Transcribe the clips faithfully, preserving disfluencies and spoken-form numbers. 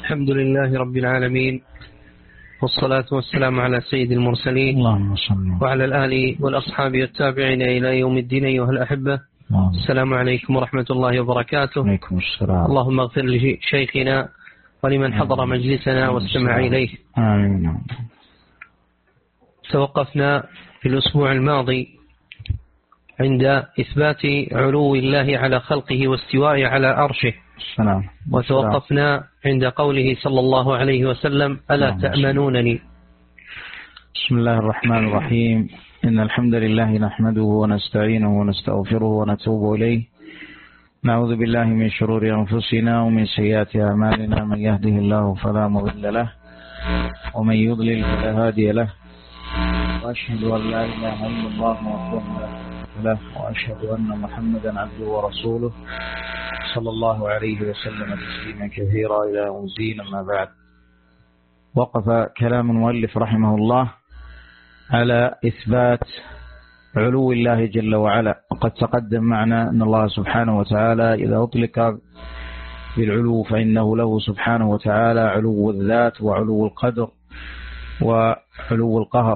الحمد لله رب العالمين، والصلاة والسلام على سيد المرسلين اللهم صل وعلى الآل والأصحاب والتابعين إلى يوم الدين. أيها الأحبة، السلام عليكم ورحمة الله وبركاته. عليكم السلام. اللهم اغفر لشيخنا ولمن حضر مجلسنا واستمع إليه. آمين. توقفنا في الأسبوع الماضي عند إثبات علو الله على خلقه واستواء على عرشه، السلام. وتوقفنا عند قوله صلى الله عليه وسلم: ألا تأمنونني. بسم الله الرحمن الرحيم. إن الحمد لله نحمده ونستعينه ونستغفره ونتوب إليه. نعوذ بالله من شرور أنفسنا ومن سيئات أعمالنا، من يهده الله فلا مضل له ومن يضلل فلا هادي له، وأشهد أن لا إله إلا الله وحده لا شريك له، وأشهد أن محمدا عبده ورسوله صلى الله عليه وسلم تسليما كثيرا إلى يوم الدين. أما بعد، وقف كلام المؤلف رحمه الله على إثبات علو الله جل وعلا. وقد تقدم معنا أن الله سبحانه وتعالى إذا أطلق بالعلو فإنه له سبحانه وتعالى علو الذات وعلو القدر وعلو القهر.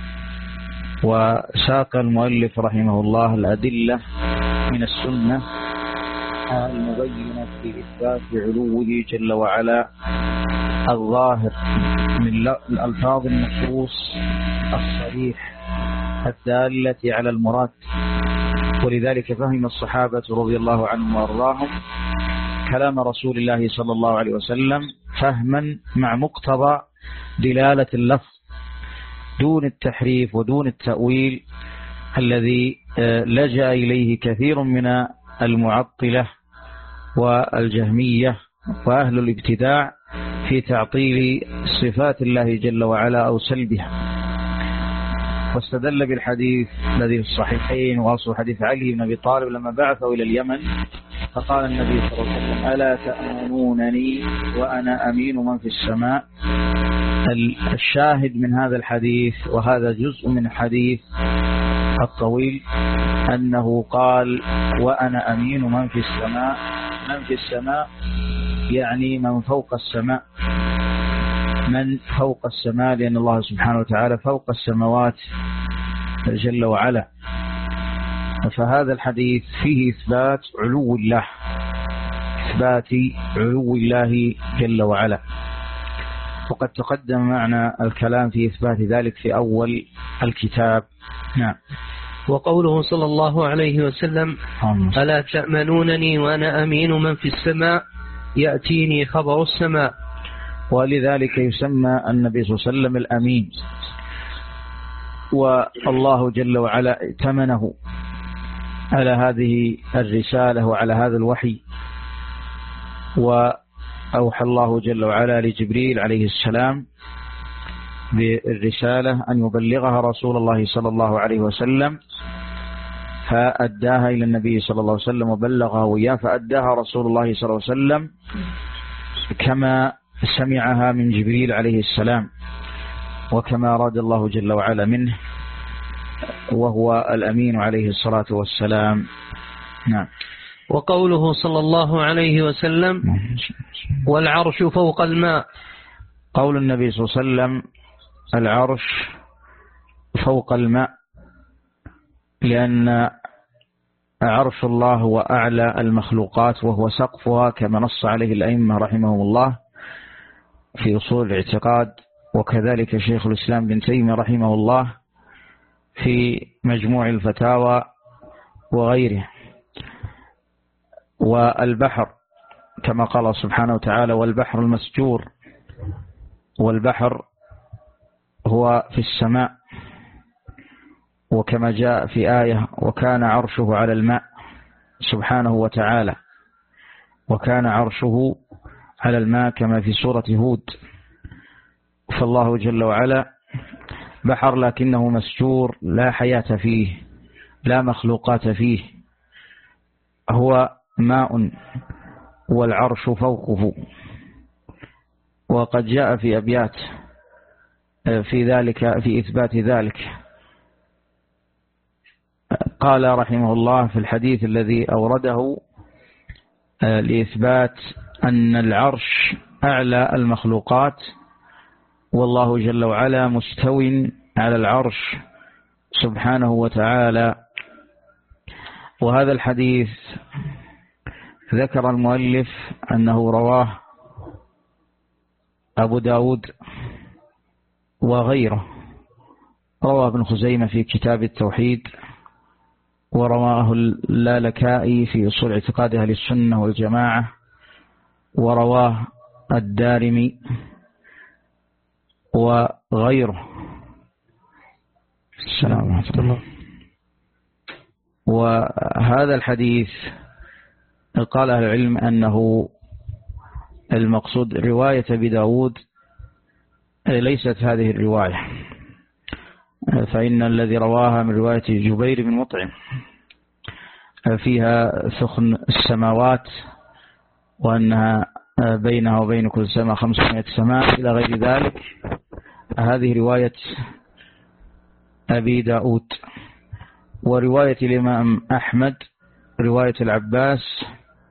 وساق المؤلف رحمه الله الأدلة من السنة المبينة في إثبات علوه جل وعلا الظاهر من الألفاظ النصوص الصريح الدالة على المراد. ولذلك فهم الصحابة رضي الله عنهم وأرضاهم كلام رسول الله صلى الله عليه وسلم فهما مع مقتضى دلالة اللفظ دون التحريف ودون التأويل الذي لجأ إليه كثير من المعطلة والجهمية وأهل الابتداع في تعطيل صفات الله جل وعلا أو سلبها. واستدل بالحديث الذي في الصحيحين وأصل حديث علي بن أبي طالب لما بعثه إلى اليمن فقال النبي صلى الله عليه وسلم: ألا تأمنونني وأنا أمين من في السماء. الشاهد من هذا الحديث، وهذا جزء من الحديث الطويل، أنه قال: وأنا أمين من في السماء. من في السماء يعني من فوق السماء، من فوق السماء، لأن الله سبحانه وتعالى فوق السماوات جل وعلا. فهذا الحديث فيه إثبات علو الله، إثبات علو الله جل وعلا. وقد تقدم معنا الكلام في إثبات ذلك في أول الكتاب. نعم. وقوله صلى الله عليه وسلم: ألا تأمنونني وأنا أمين من في السماء، يأتيني خبر السماء. ولذلك يسمى النبي صلى الله عليه وسلم الأمين، والله جل وعلا ائتمنه على هذه الرسالة وعلى هذا الوحي. وأوحى الله جل وعلا لجبريل عليه السلام بالرسالة أن يبلغها رسول الله صلى الله عليه وسلم، فأداها إلى النبي صلى الله عليه وسلم وبلغها وإياه، فأداها رسول الله صلى الله عليه وسلم كما سمعها من جبريل عليه السلام وكما أراد الله جل وعلا منه، وهو الأمين عليه الصلاة والسلام. نعم. وقوله صلى الله عليه وسلم: والعرش فوق الماء. قول النبي صلى الله عليه وسلم العرش فوق الماء، لأن عرش الله هو أعلى المخلوقات وهو سقفها كما نص عليه الأئمة رحمهم الله في أصول الاعتقاد، وكذلك شيخ الإسلام بن تيمية رحمه الله في مجموع الفتاوى وغيره. والبحر كما قال سبحانه وتعالى: والبحر المسجور. والبحر هو في السماء، وكما جاء في آية: وكان عرشه على الماء سبحانه وتعالى، وكان عرشه على الماء كما في سورة هود. فالله جل وعلا بحر لكنه مسجور، لا حياة فيه، لا مخلوقات فيه، هو ماء والعرش فوقه. وقد جاء في أبيات في ذلك في إثبات ذلك. قال رحمه الله في الحديث الذي أورده لإثبات أن العرش أعلى المخلوقات، والله جل وعلا مستو على العرش سبحانه وتعالى. وهذا الحديث ذكر المؤلف أنه رواه أبو داود وغيره، رواه ابن خزيمة في كتاب التوحيد، ورواه اللالكائي في أصول اعتقاد أهل السنة والجماعة، ورواه الدارمي وغيره. السلام عليكم. وهذا الحديث قال أهل العلم أنه المقصود رواية أبي داود ليست هذه الرواية، فإن الذي رواها من رواية جبير بن مطعم فيها سخن السماوات، وأنها بينها وبين كل سماء خمسمائة سماء إلى غير ذلك. هذه رواية أبي داود. ورواية الإمام أحمد رواية العباس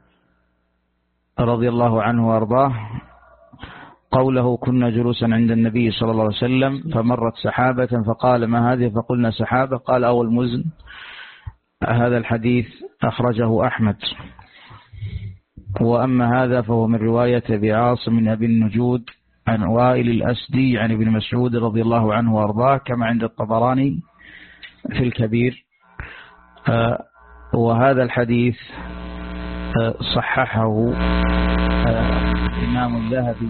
رضي الله عنه وأرضاه قوله: كنا جلوسا عند النبي صلى الله عليه وسلم فمرت سحابة فقال: ما هذه؟ فقلنا: سحابة. قال: أو المزن. هذا الحديث أخرجه أحمد. وأما هذا فهو من رواية أبي عاصم من أبي النجود عن وائل الأسدي عن ابن مسعود رضي الله عنه وأرضاه، كما عند الطبراني في الكبير. وهذا الحديث صححه الإمام الذهبي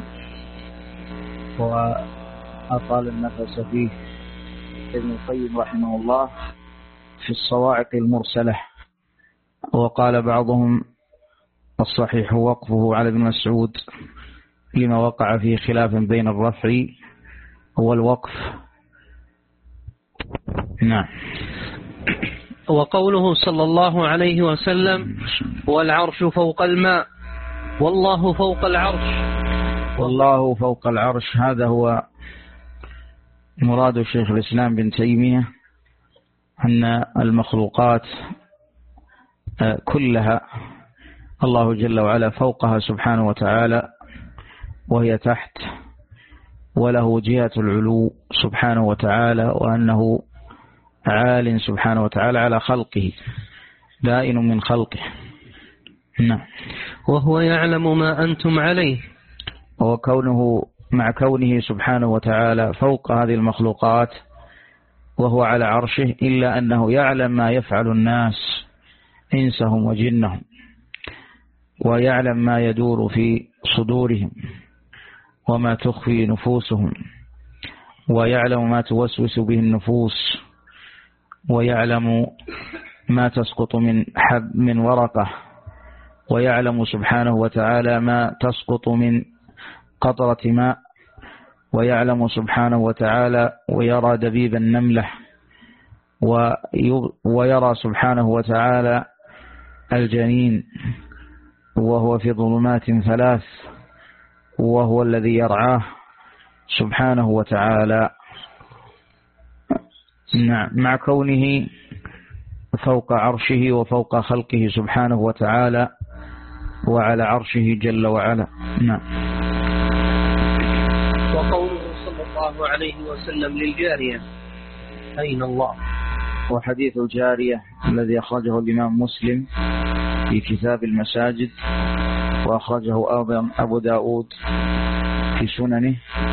وأطال النفس فيه ابن القيم رحمه الله في الصواعق المرسلة. وقال بعضهم: الصحيح وقفه على ابن مسعود لما وقع فيه خلاف بين الرفع والوقف. نعم. وقوله صلى الله عليه وسلم: والعرش فوق الماء والله فوق العرش. والله فوق العرش، هذا هو مراد شيخ الإسلام بن تيمية، أن المخلوقات كلها الله جل وعلا فوقها سبحانه وتعالى، وهي تحت، وله جهة العلو سبحانه وتعالى، وأنه عال سبحانه وتعالى على خلقه، بائن من خلقه. نعم. وهو يعلم ما أنتم عليه. وكونه مع كونه سبحانه وتعالى فوق هذه المخلوقات وهو على عرشه، إلا أنه يعلم ما يفعل الناس إنسهم وجنهم، ويعلم ما يدور في صدورهم وما تخفي نفوسهم، ويعلم ما توسوس به النفوس، ويعلم ما تسقط من حب من ورقة، ويعلم سبحانه وتعالى ما تسقط من قطرة ماء، ويعلم سبحانه وتعالى ويرى دبيب النملة، ويرى سبحانه وتعالى الجنين وهو في ظلمات ثلاث، وهو الذي يرعاه سبحانه وتعالى. نعم. مع كونه فوق عرشه وفوق خلقه سبحانه وتعالى وعلى عرشه جل وعلا. نعم. وقوله صلى الله عليه وسلم للجارية: أين الله؟ وحديث الجارية الذي أخرجه الإمام مسلم في كتاب المساجد، وأخرجه أيضا أبو داود في سننه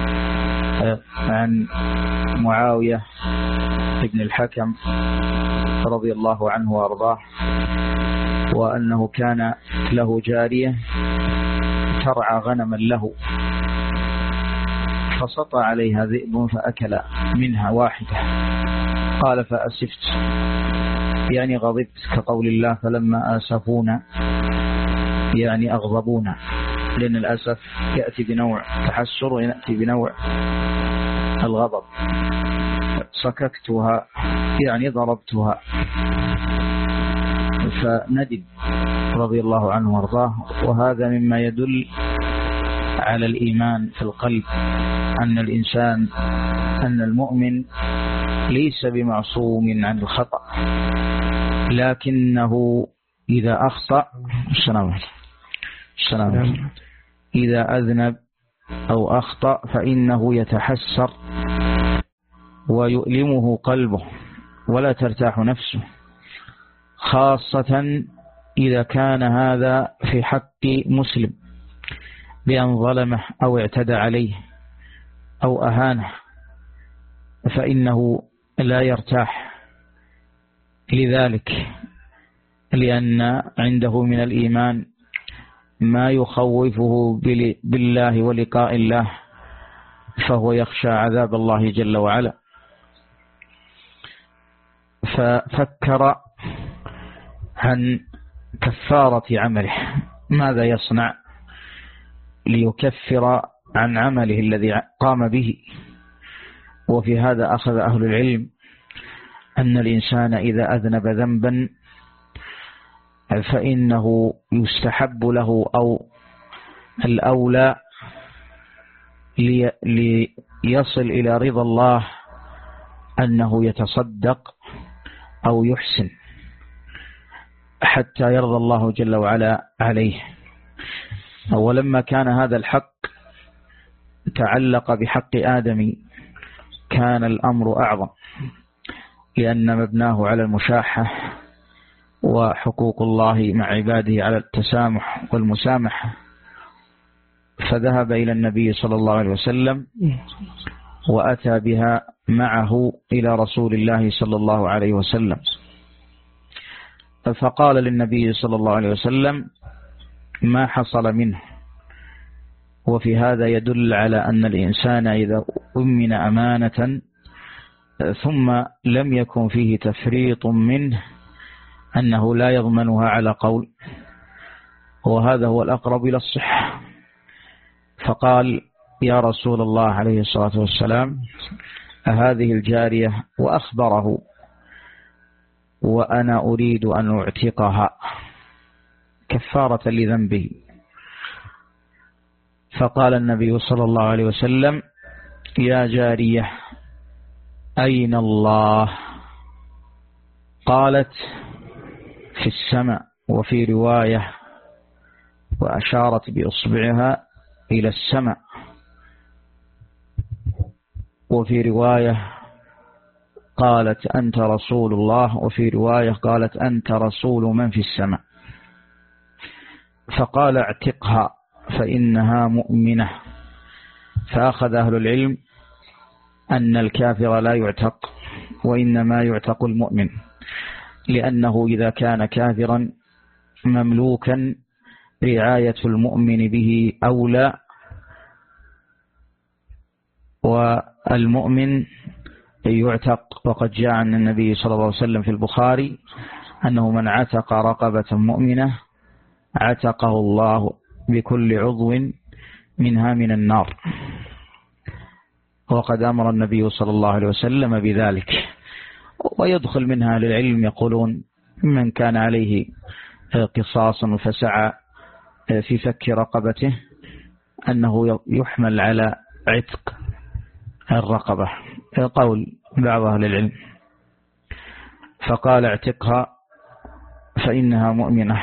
عن معاوية ابن الحكم رضي الله عنه وأرضاه، وأنه كان له جارية ترعى غنما له، فسطى عليها ذئب فأكل منها واحدة. قال: فأسفت، يعني غضبت، كقول الله: فلما آسفونا، يعني أغضبونا، لأن الأسف يأتي بنوع تحسر ويأتي بنوع الغضب. سككتها، يعني ضربتها، فندم رضي الله عنه وارضاه. وهذا مما يدل على الإيمان في القلب، أن الإنسان أن المؤمن ليس بمعصوم عن الخطأ، لكنه إذا أخطأ السلام السلام إذا أذنب أو أخطأ فإنه يتحسر ويؤلمه قلبه ولا ترتاح نفسه، خاصة إذا كان هذا في حق مسلم بأن ظلمه أو اعتدى عليه أو أهانه، فإنه لا يرتاح لذلك، لأن عنده من الإيمان ما يخوفه بالله ولقاء الله، فهو يخشى عذاب الله جل وعلا. ففكر عن كفارة عمله، ماذا يصنع ليكفر عن عمله الذي قام به. وفي هذا أخذ أهل العلم أن الإنسان إذا أذنب ذنبا فإنه يستحب له أو الأولى ليصل إلى رضا الله أنه يتصدق أو يحسن حتى يرضى الله جل وعلا عليه. ولما كان هذا الحق تعلق بحق آدم كان الأمر أعظم، لأن مبناه على المشاحة، وحقوق الله مع عباده على التسامح والمسامحة. فذهب إلى النبي صلى الله عليه وسلم وأتى بها معه إلى رسول الله صلى الله عليه وسلم، فقال للنبي صلى الله عليه وسلم ما حصل منه. وفي هذا يدل على أن الإنسان إذا أمن أمانة ثم لم يكن فيه تفريط منه أنه لا يضمنها على قول، وهذا هو الأقرب إلى الصحة. فقال يا رسول الله عليه الصلاة والسلام هذه الجارية، وأخبره، وأنا أريد أن أعتقها كفارة لذنبه. فقال النبي صلى الله عليه وسلم يا جارية أين الله؟ قالت في السماء، وفي رواية وأشارت بإصبعها إلى السماء، وفي رواية قالت أنت رسول الله، وفي رواية قالت أنت رسول من في السماء. فقال اعتقها فإنها مؤمنة. فأخذ أهل العلم أن الكافر لا يعتق، وإنما يعتق المؤمن، لأنه إذا كان كافرا مملوكا رعاية المؤمن به أولى، والمؤمن يعتق. وقد جاء عن النبي صلى الله عليه وسلم في البخاري أنه من عتق رقبة مؤمنة عتقه الله بكل عضو منها من النار. وقد أمر النبي صلى الله عليه وسلم بذلك. ويدخل منها للعلم يقولون من كان عليه قصاص فسعى في فك رقبته أنه يحمل على عتق الرقبة، قول بعض أهل العلم. فقال اعتقها فإنها مؤمنة،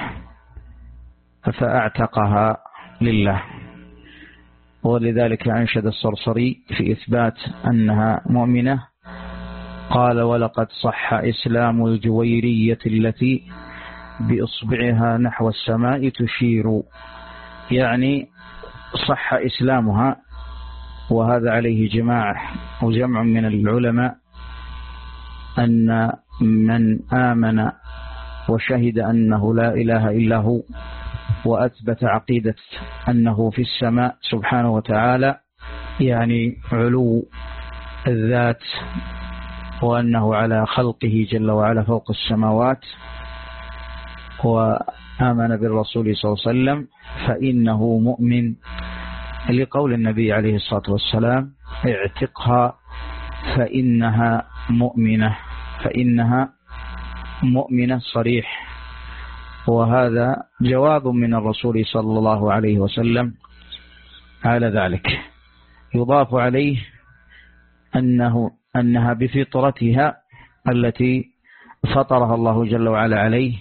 فأعتقها لله. ولذلك أنشد الصرصري في إثبات أنها مؤمنة، قال ولقد صح إسلام الجويرية التي بإصبعها نحو السماء تشير، يعني صح إسلامها. وهذا عليه جماعة وجمع من العلماء أن من آمن وشهد أنه لا إله إلا هو وأثبت عقيدة أنه في السماء سبحانه وتعالى، يعني علو الذات، وأنه على خلقه جل وعلا فوق السماوات، وآمن بالرسول صلى الله عليه وسلم، فإنه مؤمن، لقول النبي عليه الصلاة والسلام اعتقها فإنها مؤمنة، فإنها مؤمنة صريح. وهذا جواب من الرسول صلى الله عليه وسلم على ذلك. يضاف عليه أنه أنها بفطرتها التي فطرها الله جل وعلا عليه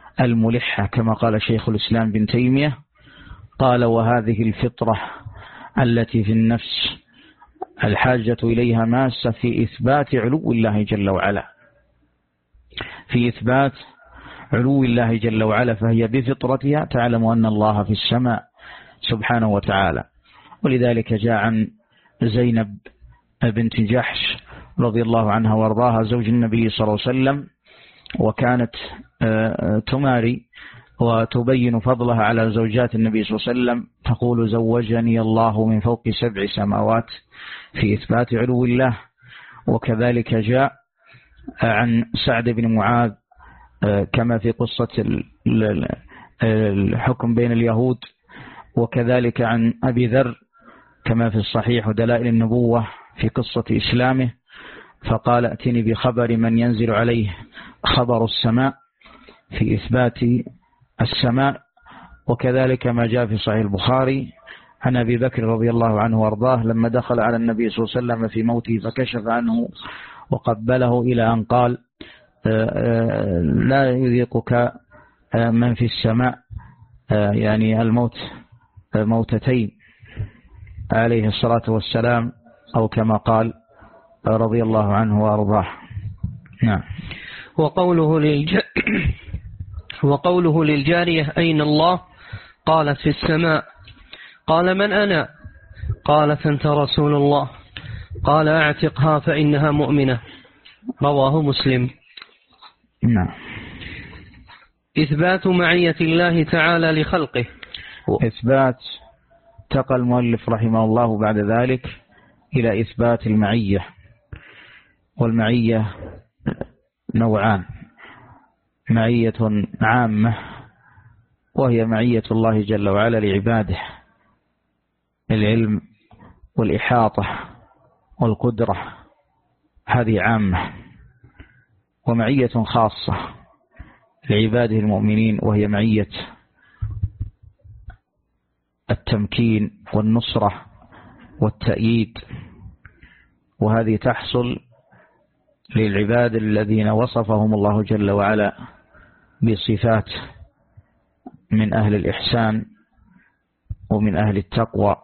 الملحة، كما قال شيخ الإسلام بن تيمية، قال وهذه الفطرة التي في النفس الحاجة إليها ماسة في إثبات علو الله جل وعلا، في إثبات علو الله جل وعلا، فهي بفطرتها تعلم أن الله في السماء سبحانه وتعالى. ولذلك جاء عن زينب بنت جحش رضي الله عنها وارضاها زوج النبي صلى الله عليه وسلم، وكانت تماري وتبين فضلها على زوجات النبي صلى الله عليه وسلم، تقول زوجني الله من فوق سبع سماوات، في إثبات علو الله. وكذلك جاء عن سعد بن معاذ كما في قصة الحكم بين اليهود، وكذلك عن أبي ذر كما في الصحيح ودلائل النبوة في قصة إسلامه، فقال ائتني بخبر من ينزل عليه خبر السماء، في إثبات السماء. وكذلك ما جاء في صحيح البخاري عن أبي بكر رضي الله عنه وارضاه لما دخل على النبي صلى الله عليه وسلم في موته فكشف عنه وقبله إلى أن قال لا يذيقك من في السماء، يعني الموت موتتين عليه الصلاة والسلام، أو كما قال رضي الله عنه وارضاه. نعم. وقوله للج... وقوله للجارية أين الله؟ قالت في السماء. قال من أنا؟ قالت أنت رسول الله. قال اعتقها فإنها مؤمنة. رواه مسلم. نعم. إثبات معية الله تعالى لخلقه. إثبات تقى المؤلف رحمه الله بعد ذلك إلى إثبات المعية، والمعية نوعان: معية عامة وهي معية الله جل وعلا لعباده، العلم والإحاطة والقدرة، هذه عامة. ومعية خاصة لعباده المؤمنين وهي معية التمكين والنصرة والتأييد، وهذه تحصل للعباد الذين وصفهم الله جل وعلا بصفات من أهل الإحسان ومن أهل التقوى.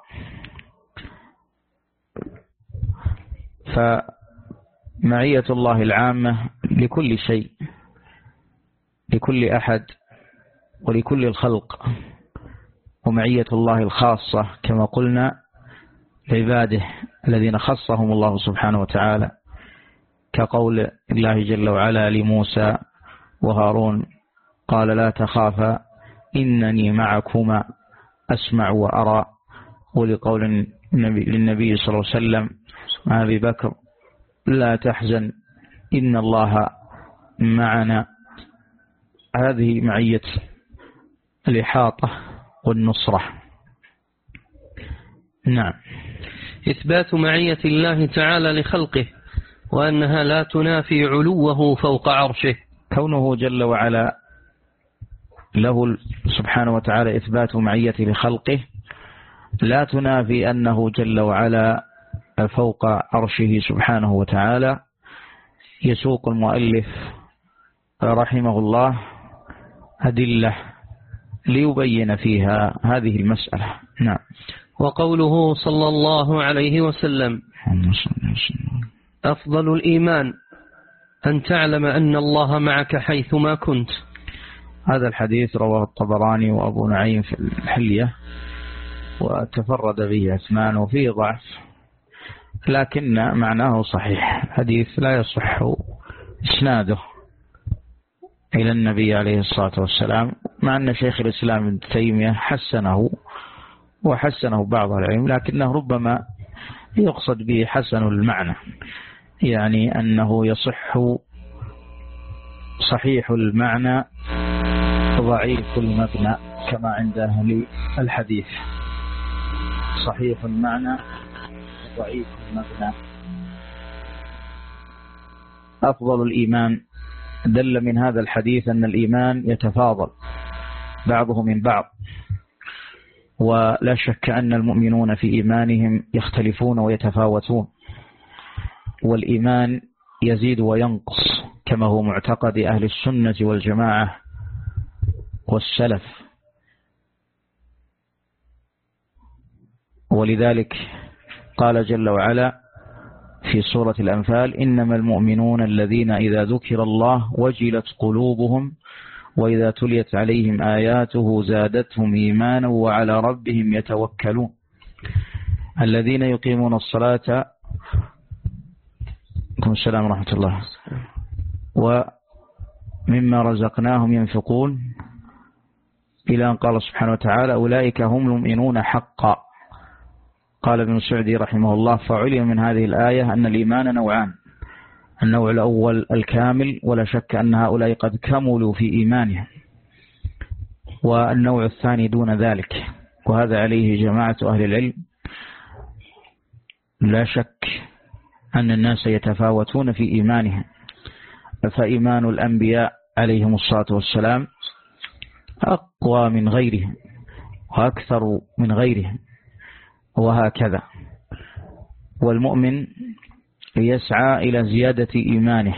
فمعية الله العامة لكل شيء، لكل أحد ولكل الخلق، ومعية الله الخاصة كما قلنا عباده الذين خصهم الله سبحانه وتعالى، كقول الله جل وعلا لموسى وهارون قال لا تخافا إنني معكما أسمع وأرى، ولقول للنبي صلى الله عليه وسلم مع أبي بكر لا تحزن إن الله معنا. هذه معية الإحاطة والنصرة. نعم. إثبات معية الله تعالى لخلقه وأنها لا تنافي علوه فوق عرشه. كونه جل وعلا له سبحانه وتعالى إثبات معية لخلقه لا تنافي أنه جل وعلا فوق عرشه سبحانه وتعالى. يسوق المؤلف رحمه الله أدلة ليبين فيها هذه المسألة. نعم. وقوله صلى الله عليه وسلم أفضل الإيمان أن تعلم أن الله معك حيثما كنت. هذا الحديث رواه الطبراني وأبو نعيم في الحلية، وتفرد به عثمان وفيه ضعف، لكن معناه صحيح. حديث لا يصح إسناده إلى النبي عليه الصلاة والسلام، مع أن شيخ الإسلام ابن تيمية حسنه وحسنه بعض العلم، لكنه ربما يقصد به حسن المعنى، يعني أنه يصح صحيح المعنى ضعيف المبنى كما عند أهل الحديث. صحيح المعنى ضعيف المبنى. أفضل الإيمان دل من هذا الحديث أن الإيمان يتفاضل بعضه من بعض، ولا شك أن المؤمنون في إيمانهم يختلفون ويتفاوتون، والإيمان يزيد وينقص كما هو معتقد أهل السنة والجماعة والسلف. ولذلك قال جل وعلا في سورة الأنفال: إنما المؤمنون الذين إذا ذكر الله وجلت قلوبهم وإذا تليت عليهم آياته زادتهم إيمانا وعلى ربهم يتوكلون الذين يقيمون الصلاة السلام ورحمة الله ومما رزقناهم ينفقون إلى أن قال سبحانه وتعالى: أولئك هم المؤمنون حقا. قال ابن سعدي رحمه الله: فعلم من هذه الآية أن الإيمان نوعان: النوع الأول الكامل ولا شك أن هؤلاء قد كملوا في إيمانهم، والنوع الثاني دون ذلك، وهذا عليه جماعة أهل العلم. لا شك أن الناس يتفاوتون في إيمانهم، فإيمان الأنبياء عليهم الصلاة والسلام أقوى من غيرهم وأكثر من غيرهم، وهكذا. والمؤمن يسعى إلى زيادة إيمانه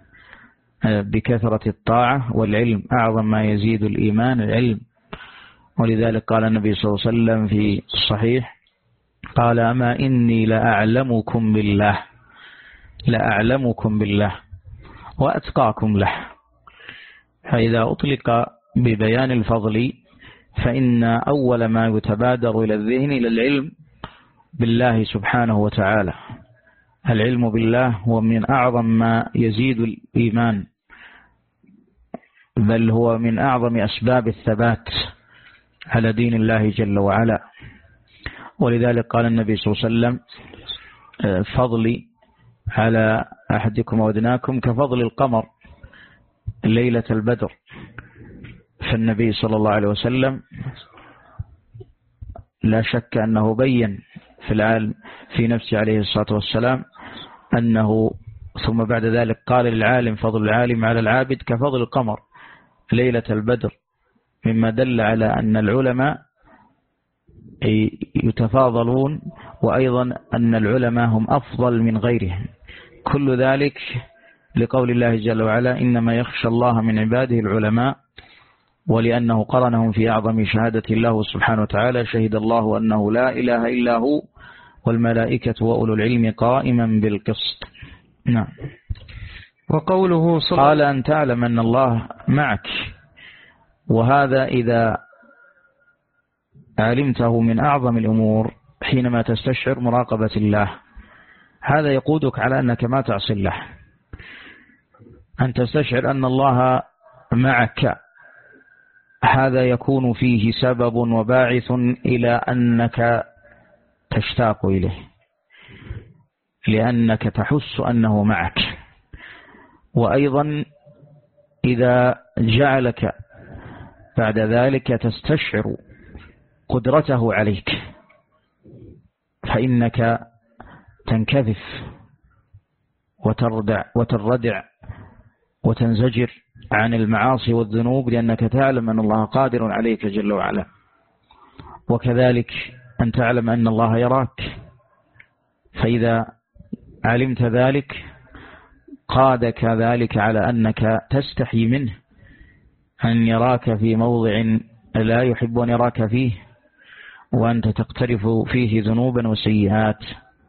بكثرة الطاعة والعلم. أعظم ما يزيد الإيمان العلم، ولذلك قال النبي صلى الله عليه وسلم في الصحيح: قال: أما إني لأعلمكم بالله لأعلمكم بالله وأتقاكم له. فإذا أطلق ببيان الفضل فإن أول ما يتبادر إلى الذهن إلى العلم بالله سبحانه وتعالى. العلم بالله هو من أعظم ما يزيد الإيمان، بل هو من أعظم أسباب الثبات على دين الله جل وعلا. ولذلك قال النبي صلى الله عليه وسلم: فضلي على أحدكم وأدناكم كفضل القمر ليلة البدر. فالنبي صلى الله عليه وسلم لا شك أنه بين في العالم في نفسه عليه الصلاة والسلام أنه، ثم بعد ذلك قال للعالم: فضل العالم على العابد كفضل القمر ليلة البدر، مما دل على أن العلماء يتفاضلون، وأيضا أن العلماء هم أفضل من غيرهم. كل ذلك لقول الله جل وعلا: إنما يخشى الله من عباده العلماء، ولأنه قرنهم في أعظم شهادة الله سبحانه وتعالى: شهد الله أنه لا إله إلا هو والملائكة وأولو العلم قائما بالقسط. نعم. وقوله صلى قال: أن تعلم أن الله معك، وهذا إذا علمته من أعظم الأمور حينما تستشعر مراقبة الله. هذا يقودك على أنك ما تعصي الله، أن تستشعر أن الله معك. هذا يكون فيه سبب وباعث إلى أنك تشتاق إليه، لأنك تحس أنه معك. وأيضا إذا جعلك بعد ذلك تستشعر قدرته عليك، فإنك تنكذف وتردع وتردع وتنزجر عن المعاصي والذنوب، لأنك تعلم أن الله قادر عليك جل وعلا. وكذلك أن تعلم أن الله يراك، فإذا علمت ذلك قادك ذلك على أنك تستحي منه أن يراك في موضع لا يحب أن يراك فيه، وأنت تقترف فيه ذنوبا وسيئات.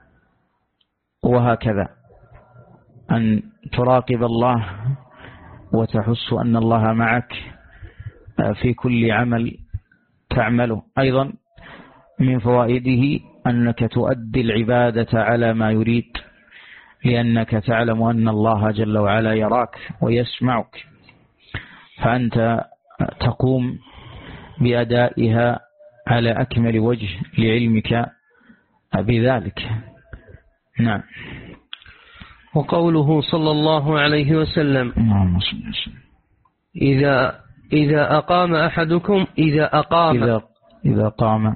وهكذا أن تراقب الله وتحس أن الله معك في كل عمل تعمله. أيضا من فوائده أنك تؤدي العبادة على ما يريد، لأنك تعلم أن الله جل وعلا يراك ويسمعك، فأنت تقوم بأدائها على أكمل وجه لعلمك بذلك. نعم. وقوله صلى الله عليه وسلم: إذا إذا أقام أحدكم إذا أقام إذا إذا قام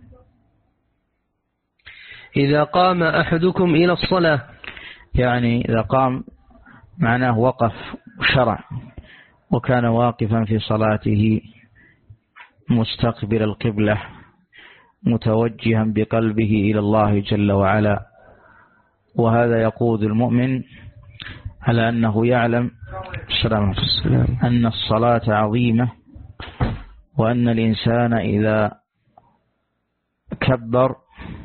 إذا قام أحدكم إلى الصلاة، يعني إذا قام معناه وقف شرع، وكان واقفا في صلاته مستقبل القبلة متوجها بقلبه إلى الله جل وعلا. وهذا يقود المؤمن على أنه يعلم أن الصلاة عظيمة، وأن الإنسان إذا كبر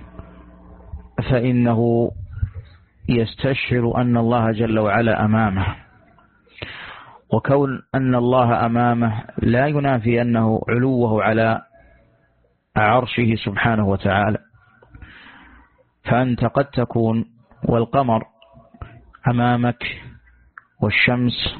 فإنه يستشعر أن الله جل وعلا أمامه، وكون أن الله أمامه لا ينافي أنه علوه على عرشه سبحانه وتعالى. فأنت قد تكون والقمر أمامك والشمس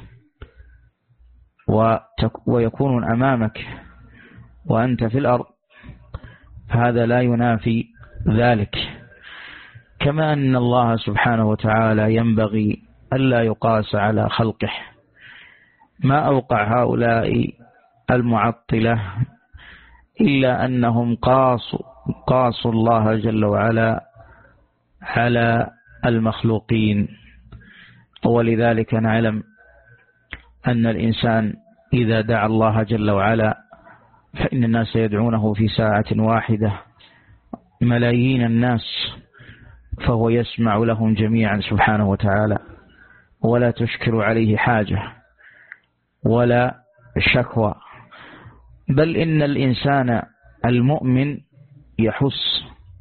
ويكون أمامك وأنت في الأرض، فهذا لا ينافي ذلك. كما أن الله سبحانه وتعالى ينبغي ألا يقاس على خلقه. ما أوقع هؤلاء المعطلة إلا أنهم قاسوا قاسوا الله جل وعلا على المخلوقين. ولذلك نعلم أن الإنسان إذا دعا الله جل وعلا فإن الناس يدعونه في ساعة واحدة ملايين الناس، فهو يسمع لهم جميعا سبحانه وتعالى، ولا تشكل عليه حاجة ولا شكوى. بل إن الإنسان المؤمن يحس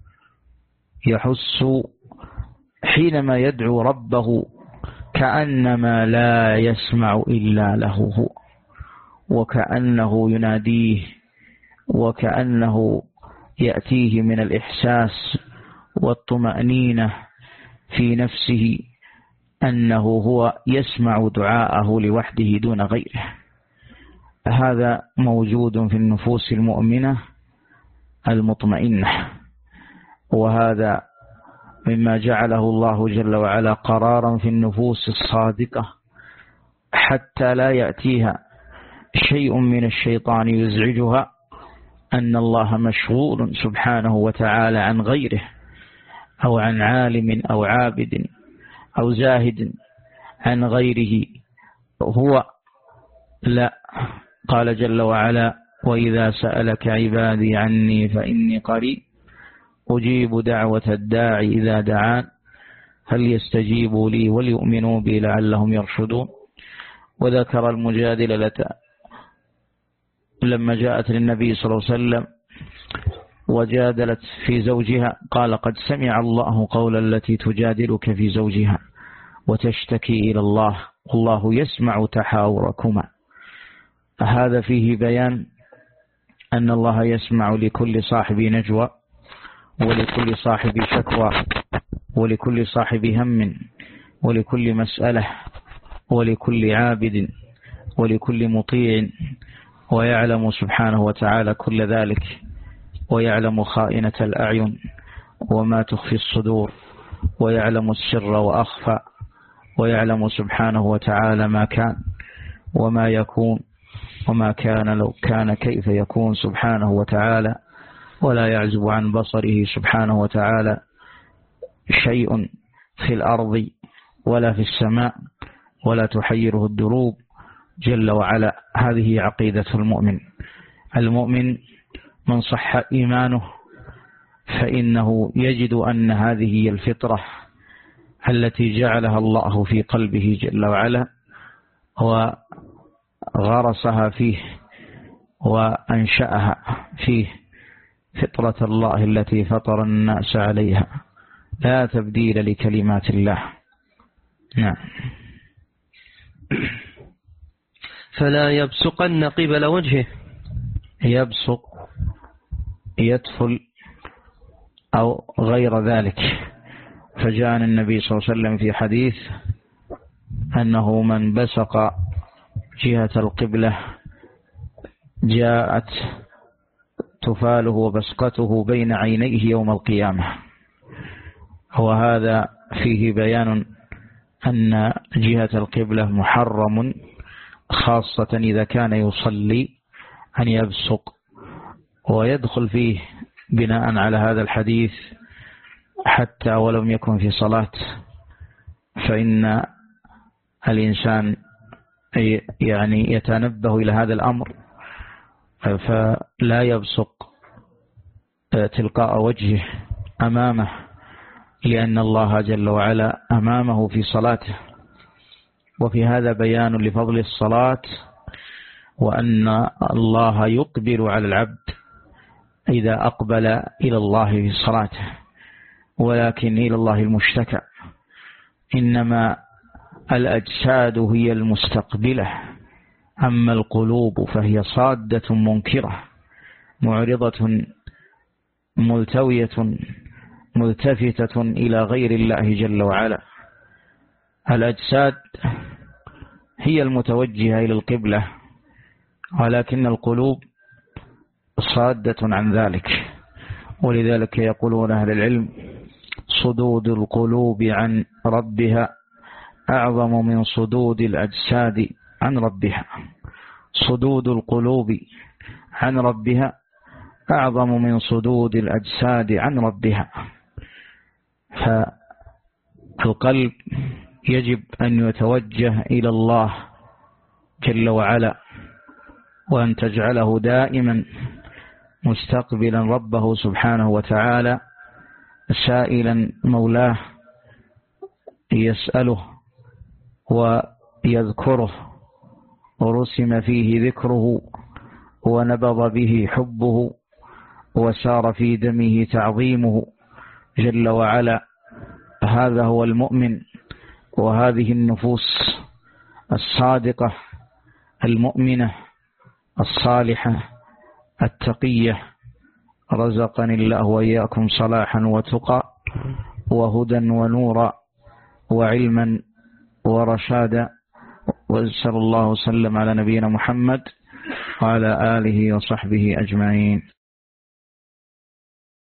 يحس حينما يدعو ربه كأنما لا يسمع إلا له هو، وكأنه يناديه، وكأنه يأتيه من الإحساس والطمأنينة في نفسه أنه هو يسمع دعاءه لوحده دون غيره. هذا موجود في النفوس المؤمنة المطمئنة، وهذا مما جعله الله جل وعلا قرارا في النفوس الصادقة، حتى لا يأتيها شيء من الشيطان يزعجها أن الله مشغول سبحانه وتعالى عن غيره، أو عن عالم أو عابد أو زاهد عن غيره هو. لا، قال جل وعلا: وإذا سألك عبادي عني فإني قريب أجيب دعوة الداعي إذا دعان فليستجيبوا لي وليؤمنوا بي لعلهم يرشدون. وذكر المجادلة لما جاءت للنبي صلى الله عليه وسلم وجادلت في زوجها قال: قد سمع الله قول التي تجادلك في زوجها وتشتكي إلى الله والله يسمع تحاوركما. هذا فيه بيان أن الله يسمع لكل صاحب نجوى، ولكل صاحب شكوى، ولكل صاحب هم، ولكل مسألة، ولكل عابد، ولكل مطيع، ويعلم سبحانه وتعالى كل ذلك، ويعلم خائنة الأعين وما تخفي الصدور، ويعلم السر وأخفى، ويعلم سبحانه وتعالى ما كان وما يكون وما كان لو كان كيف يكون سبحانه وتعالى. ولا يعزب عن بصره سبحانه وتعالى شيء في الأرض ولا في السماء، ولا تحيره الدروب جل وعلا. هذه عقيدة المؤمن. المؤمن من صح إيمانه فإنه يجد أن هذه هي الفطرة التي جعلها الله في قلبه جل وعلا وغرسها فيه وأنشأها فيه، فطرة الله التي فطر الناس عليها، لا تبديل لكلمات الله. نعم. فلا يبصقن قبل وجهه. يبصق يدفل أو غير ذلك. فجاء النبي صلى الله عليه وسلم في حديث أنه من بصق جهة القبلة جاءت تفاله وبصقته بين عينيه يوم القيامة. وهذا فيه بيان أن جهة القبلة محرم، خاصة إذا كان يصلي أن يبصق. ويدخل فيه بناء على هذا الحديث حتى ولم يكن في صلاة، فإن الإنسان يعني يتنبه إلى هذا الأمر فلا يبصق تلقاء وجهه أمامه، لأن الله جل وعلا أمامه في صلاته. وفي هذا بيان لفضل الصلاة، وأن الله يقبل على العبد إذا أقبل إلى الله في صلاته. ولكن إلى الله المشتكى. إنما الأجساد هي المستقبلة، أما القلوب فهي صادة منكرة معرضة ملتوية ملتفتة إلى غير الله جل وعلا. الأجساد هي المتوجهة إلى القبلة، ولكن القلوب صادة عن ذلك. ولذلك يقولون أهل العلم: صدود القلوب عن ربها أعظم من صدود الأجساد عن ربها. صدود القلوب عن ربها أعظم من صدود الأجساد عن ربها. فالقلب يجب أن يتوجه إلى الله جل وعلا، وأن تجعله دائما مستقبلا ربه سبحانه وتعالى، سائلا مولاه يسأله ويذكره، ورسم فيه ذكره ونبض به حبه وسار في دمه تعظيمه جل وعلا. هذا هو المؤمن، وهذه النفوس الصادقة المؤمنة الصالحة التقية. رزقني الله وإياكم صلاحا وتقى وهدى ونورا وعلما ورشادا. وصلى الله وسلم على نبينا محمد وعلى آله وصحبه أجمعين.